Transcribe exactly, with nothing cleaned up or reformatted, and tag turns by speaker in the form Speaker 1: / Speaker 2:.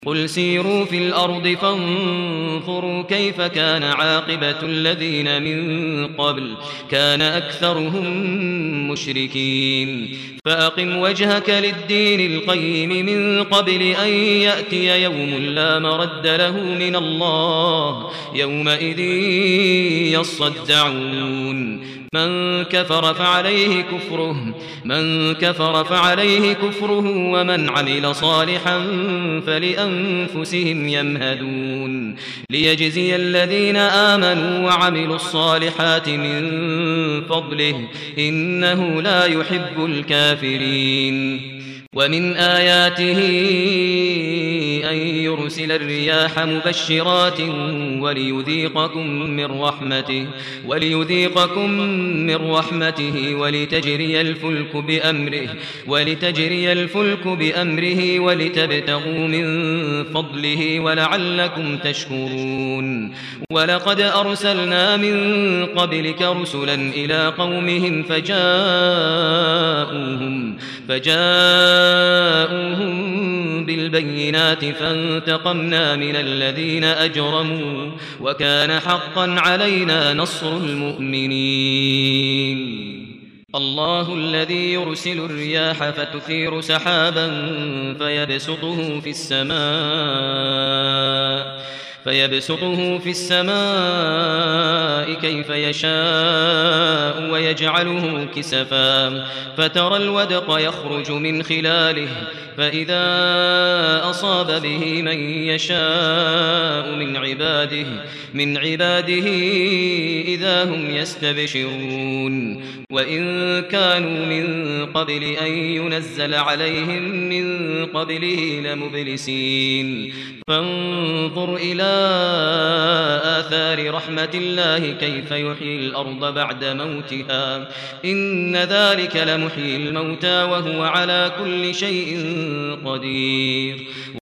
Speaker 1: قل سيروا في الأرض فانظروا كيف كان عاقبة الذين من قبل كان أكثرهم مشركين فأقم وجهك للدين القيم من قبل أن يأتي يوم لا مرد له من الله يومئذ يصدعون من كفر فعليه كفره من كفر فعليه كفره ومن عمل صالحا فلأنفسهم يمهدون ليجزي الذين آمنوا وعملوا الصالحات من فضله إنه لا يحب الكافرين ومن آياته أن يرسل الرياح مبشرات وليذيقكم من رحمته وليذيقكم من رحمته ولتجري الفلك بأمره ولتجري الفلك بأمره ولتبتغوا من فضله ولعلكم تشكرون ولقد أرسلنا من قبلك رسلا إلى قومهم فجاءوهم فجاءوهم بالبينات فانتقمنا من الذين أجرموا وكان حقا علينا نصر المؤمنين الله الذي يرسل الرياح فتثير سحابا فيبسطه في السماء فيبسطه في السماء كيف يشاء ويجعله كسفا فترى الودق يخرج من خلاله فإذا أصاب به من يشاء من عباده من عباده إذا هم يستبشرون وإن كانوا من قبل أن ينزل عليهم من قبله لمبلسين فانظر إلى آثار رحمة الله كيف يحيي الأرض بعد موتها إن ذلك لمحيي الموتى وهو على كل شيء قدير